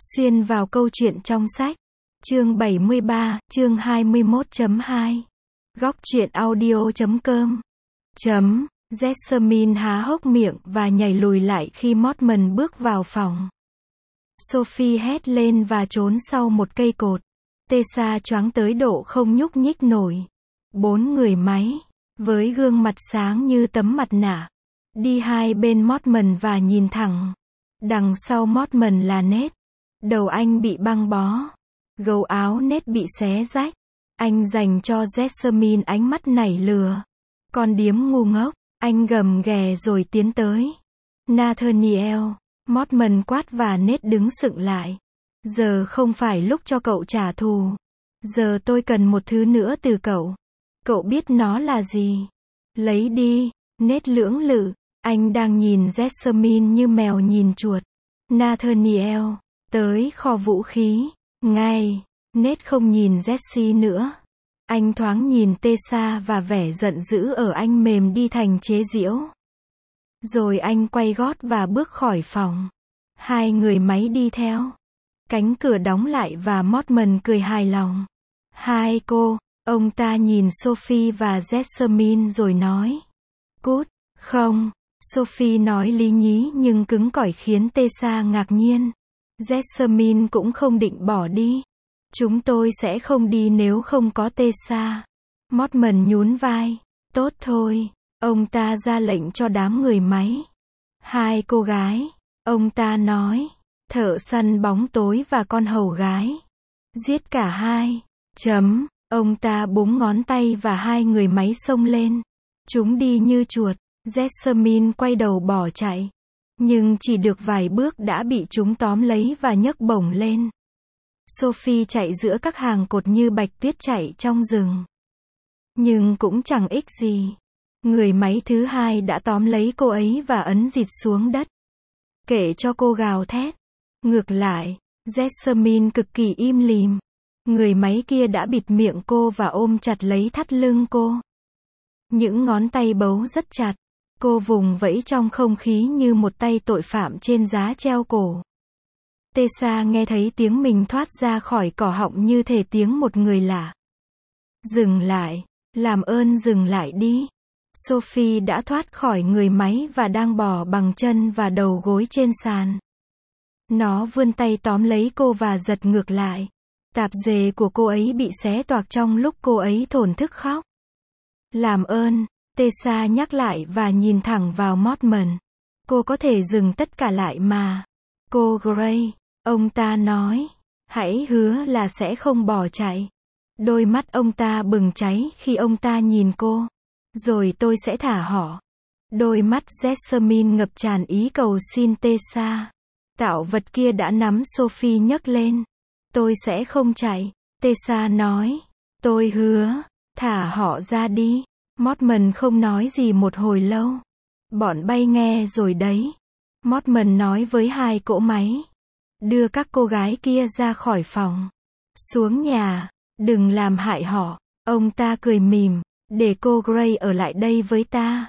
Xuyên vào câu chuyện trong sách. Chương 73, chương 21.2. Góc truyện audio.com. Jessamine há hốc miệng và nhảy lùi lại khi Mortman bước vào phòng. Sophie hét lên và trốn sau một cây cột. Tessa choáng tới độ không nhúc nhích nổi. 4 người máy, với gương mặt sáng như tấm mặt nạ, đi hai bên Mortman và nhìn thẳng. Đằng sau Mortman là Ned. Đầu anh bị băng bó. Gấu áo Ned bị xé rách. Anh dành cho Jessamine ánh mắt nảy lừa. Con điếm ngu ngốc. Anh gầm ghè rồi tiến tới. Nathaniel. Mortman quát và Ned đứng sững lại. Giờ không phải lúc cho cậu trả thù. Giờ tôi cần một thứ nữa từ cậu. Cậu biết nó là gì? Lấy đi. Ned lưỡng lự. Anh đang nhìn Jessamine như mèo nhìn chuột. Nathaniel. Tới kho vũ khí. Ngay. Ned không nhìn Jessie nữa. Anh thoáng nhìn Tessa và vẻ giận dữ ở anh mềm đi thành chế giễu. Rồi anh quay gót và bước khỏi phòng. Hai người máy đi theo. Cánh cửa đóng lại và Mortman cười hài lòng. Hai cô. Ông ta nhìn Sophie và Jessamine rồi nói. Cút. Không. Sophie nói lý nhí nhưng cứng cỏi khiến Tessa ngạc nhiên. Jessamine cũng không định bỏ đi. Chúng tôi sẽ không đi nếu không có Tessa. Mortman nhún vai. Tốt thôi. Ông ta ra lệnh cho đám người máy. Hai cô gái. Ông ta nói. Thợ săn bóng tối và con hầu gái. Giết cả hai. Ông ta búng ngón tay và hai người máy xông lên. Chúng đi như chuột. Jessamine quay đầu bỏ chạy. Nhưng chỉ được vài bước đã bị chúng tóm lấy và nhấc bổng lên. Sophie chạy giữa các hàng cột như bạch tuyết chạy trong rừng. Nhưng cũng chẳng ích gì. Người máy thứ hai đã tóm lấy cô ấy và ấn dịt xuống đất. Kệ cho cô gào thét. Ngược lại, Jessamine cực kỳ im lìm. Người máy kia đã bịt miệng cô và ôm chặt lấy thắt lưng cô. Những ngón tay bấu rất chặt. Cô vùng vẫy trong không khí như một tay tội phạm trên giá treo cổ. Tessa nghe thấy tiếng mình thoát ra khỏi cỏ họng như thể tiếng một người lạ. Dừng lại. Làm ơn dừng lại đi. Sophie đã thoát khỏi người máy và đang bò bằng chân và đầu gối trên sàn. Nó vươn tay tóm lấy cô và giật ngược lại. Tạp dề của cô ấy bị xé toạc trong lúc cô ấy thổn thức khóc. Làm ơn. Tessa nhắc lại và nhìn thẳng vào Mortman. Cô có thể dừng tất cả lại mà. Cô Gray. Ông ta nói. Hãy hứa là sẽ không bỏ chạy. Đôi mắt ông ta bừng cháy khi ông ta nhìn cô. Rồi tôi sẽ thả họ. Đôi mắt Jessamine ngập tràn ý cầu xin Tessa. Tạo vật kia đã nắm Sophie nhấc lên. Tôi sẽ không chạy. Tessa nói. Tôi hứa. Thả họ ra đi. Mortman không nói gì một hồi lâu. Bọn bay nghe rồi đấy. Mortman nói với hai cỗ máy. Đưa các cô gái kia ra khỏi phòng. Xuống nhà. Đừng làm hại họ. Ông ta cười mỉm. Để cô Gray ở lại đây với ta.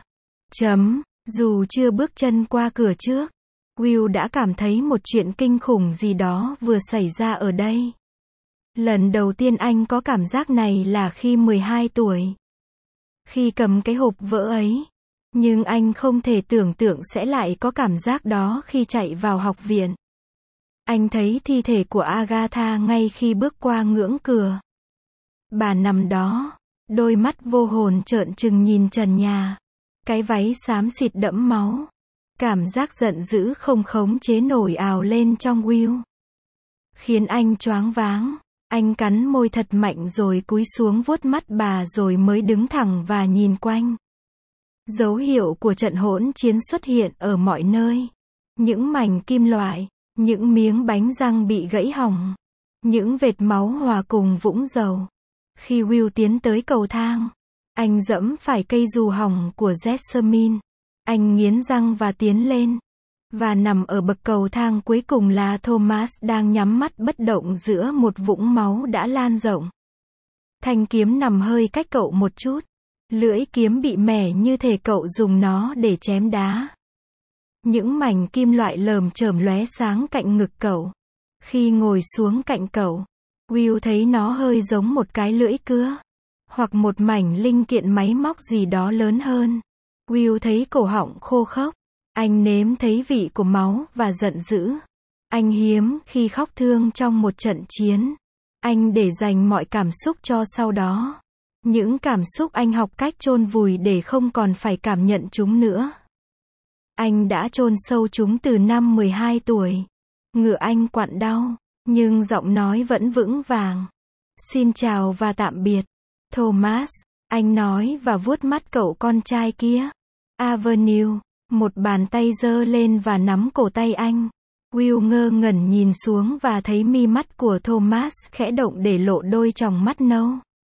Dù chưa bước chân qua cửa trước, Will đã cảm thấy một chuyện kinh khủng gì đó vừa xảy ra ở đây. Lần đầu tiên anh có cảm giác này là khi 12 tuổi. Khi cầm cái hộp vỡ ấy. Nhưng anh không thể tưởng tượng sẽ lại có cảm giác đó khi chạy vào học viện. Anh thấy thi thể của Agatha ngay khi bước qua ngưỡng cửa. Bà nằm đó. Đôi mắt vô hồn trợn trừng nhìn trần nhà. Cái váy xám xịt đẫm máu. Cảm giác giận dữ không khống chế nổi ào lên trong Will. Khiến anh choáng váng. Anh cắn môi thật mạnh rồi cúi xuống vuốt mắt bà rồi mới đứng thẳng và nhìn quanh. Dấu hiệu của trận hỗn chiến xuất hiện ở mọi nơi. Những mảnh kim loại. Những miếng bánh răng bị gãy hỏng. Những vệt máu hòa cùng vũng dầu. Khi Will tiến tới cầu thang, anh giẫm phải cây dù hỏng của Jessamine. Anh nghiến răng và tiến lên. Và nằm ở bậc cầu thang cuối cùng là Thomas đang nhắm mắt bất động giữa một vũng máu đã lan rộng. Thanh kiếm nằm hơi cách cậu một chút. Lưỡi kiếm bị mẻ như thể cậu dùng nó để chém đá. Những mảnh kim loại lởm chởm lóe sáng cạnh ngực cậu. Khi ngồi xuống cạnh cậu, Will thấy nó hơi giống một cái lưỡi cưa, hoặc một mảnh linh kiện máy móc gì đó lớn hơn. Will thấy cổ họng khô khốc. Anh nếm thấy vị của máu và giận dữ. Anh hiếm khi khóc thương trong một trận chiến. Anh để dành mọi cảm xúc cho sau đó. Những cảm xúc anh học cách chôn vùi để không còn phải cảm nhận chúng nữa. Anh đã chôn sâu chúng từ năm 12 tuổi. Ngựa anh quặn đau, nhưng giọng nói vẫn vững vàng. Xin chào và tạm biệt, Thomas, anh nói và vuốt mắt cậu con trai kia. Avenue, một bàn tay giơ lên và nắm cổ tay anh. Will ngơ ngẩn nhìn xuống và thấy mi mắt của Thomas khẽ động để lộ đôi tròng mắt nâu.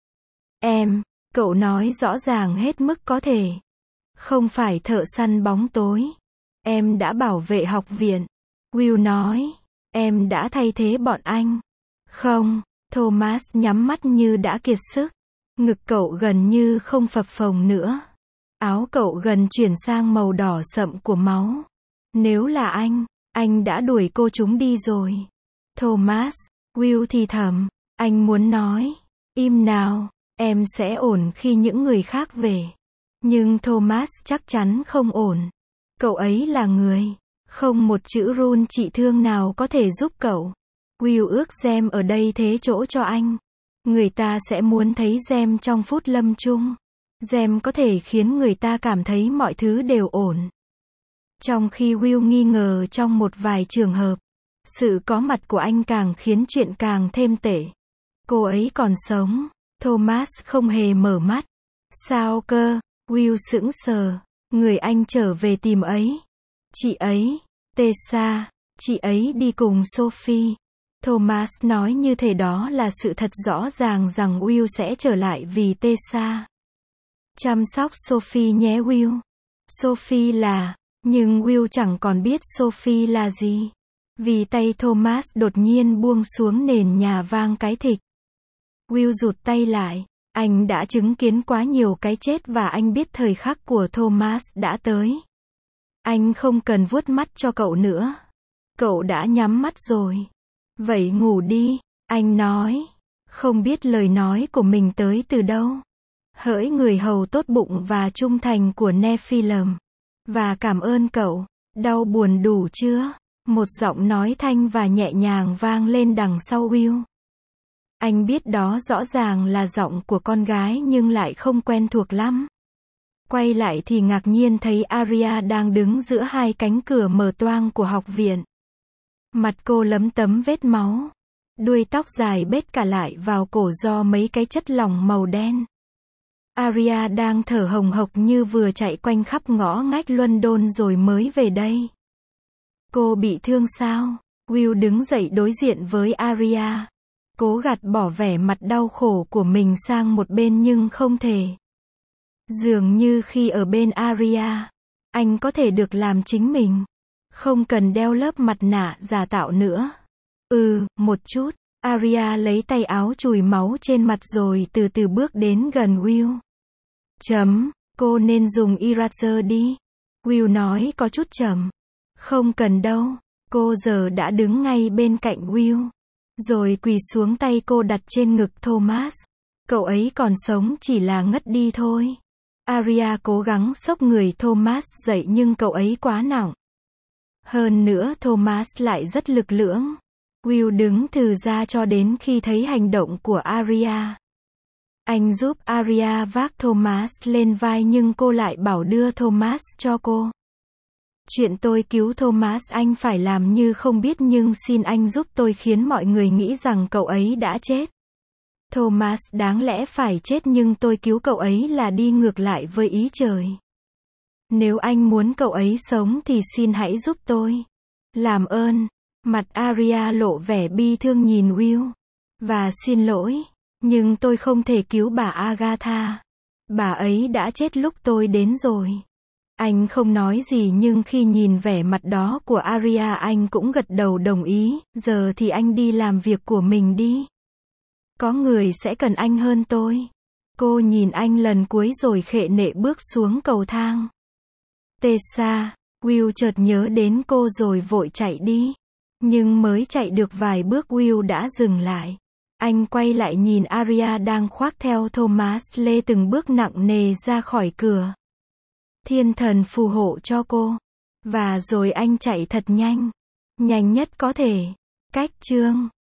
Em, cậu nói rõ ràng hết mức có thể. Không phải thợ săn bóng tối. Em đã bảo vệ học viện. Will nói. Em đã thay thế bọn anh. Không, Thomas nhắm mắt như đã kiệt sức. Ngực cậu gần như không phập phồng nữa. Áo cậu gần chuyển sang màu đỏ sậm của máu. Nếu là anh đã đuổi cô chúng đi rồi. Thomas, Will thì thầm, anh muốn nói, im nào, em sẽ ổn khi những người khác về. Nhưng Thomas chắc chắn không ổn. Cậu ấy là người, không một chữ run trị thương nào có thể giúp cậu. Will ước Gem ở đây thế chỗ cho anh. Người ta sẽ muốn thấy Gem trong phút lâm chung. Gem có thể khiến người ta cảm thấy mọi thứ đều ổn. Trong khi Will nghi ngờ trong một vài trường hợp, sự có mặt của anh càng khiến chuyện càng thêm tệ. Cô ấy còn sống. Thomas không hề mở mắt. Sao cơ? Will sững sờ. Người anh trở về tìm ấy. Chị ấy, Tessa, chị ấy đi cùng Sophie. Thomas nói như thể đó là sự thật rõ ràng rằng Will sẽ trở lại vì Tessa. Chăm sóc Sophie nhé Will. Sophie là, nhưng Will chẳng còn biết Sophie là gì. Vì tay Thomas đột nhiên buông xuống nền nhà vang cái thịch. Will rụt tay lại. Anh đã chứng kiến quá nhiều cái chết và anh biết thời khắc của Thomas đã tới. Anh không cần vuốt mắt cho cậu nữa. Cậu đã nhắm mắt rồi. Vậy ngủ đi, anh nói. Không biết lời nói của mình tới từ đâu. Hỡi người hầu tốt bụng và trung thành của Nephilim. Và cảm ơn cậu. Đau buồn đủ chưa? Một giọng nói thanh và nhẹ nhàng vang lên đằng sau Will. Anh biết đó rõ ràng là giọng của con gái nhưng lại không quen thuộc lắm. Quay lại thì ngạc nhiên thấy Aria đang đứng giữa hai cánh cửa mở toang của học viện. Mặt cô lấm tấm vết máu. Đuôi tóc dài bết cả lại vào cổ do mấy cái chất lỏng màu đen. Aria đang thở hồng hộc như vừa chạy quanh khắp ngõ ngách London rồi mới về đây. Cô bị thương sao? Will đứng dậy đối diện với Aria. Cố gạt bỏ vẻ mặt đau khổ của mình sang một bên nhưng không thể. Dường như khi ở bên Aria, anh có thể được làm chính mình. Không cần đeo lớp mặt nạ giả tạo nữa. Một chút. Aria lấy tay áo chùi máu trên mặt rồi từ từ bước đến gần Will. Cô nên dùng eraser đi. Will nói có chút chậm. Không cần đâu. Cô giờ đã đứng ngay bên cạnh Will. Rồi quỳ xuống tay cô đặt trên ngực Thomas. Cậu ấy còn sống chỉ là ngất đi thôi. Aria cố gắng xốc người Thomas dậy nhưng cậu ấy quá nặng. Hơn nữa Thomas lại rất lực lưỡng. Will đứng thừ ra cho đến khi thấy hành động của Aria. Anh giúp Aria vác Thomas lên vai nhưng cô lại bảo đưa Thomas cho cô. Chuyện tôi cứu Thomas anh phải làm như không biết nhưng xin anh giúp tôi khiến mọi người nghĩ rằng cậu ấy đã chết. Thomas đáng lẽ phải chết nhưng tôi cứu cậu ấy là đi ngược lại với ý trời. Nếu anh muốn cậu ấy sống thì xin hãy giúp tôi. Làm ơn. Mặt Aria lộ vẻ bi thương nhìn Will. Và xin lỗi. Nhưng tôi không thể cứu bà Agatha. Bà ấy đã chết lúc tôi đến rồi. Anh không nói gì nhưng khi nhìn vẻ mặt đó của Aria anh cũng gật đầu đồng ý. Giờ thì anh đi làm việc của mình đi. Có người sẽ cần anh hơn tôi. Cô nhìn anh lần cuối rồi khệ nệ bước xuống cầu thang. Tessa, Will chợt nhớ đến cô rồi vội chạy đi. Nhưng mới chạy được vài bước Will đã dừng lại. Anh quay lại nhìn Arya đang khoác theo Thomas lê từng bước nặng nề ra khỏi cửa. Thiên thần phù hộ cho cô. Và rồi anh chạy thật nhanh. Nhanh nhất có thể. Cách chương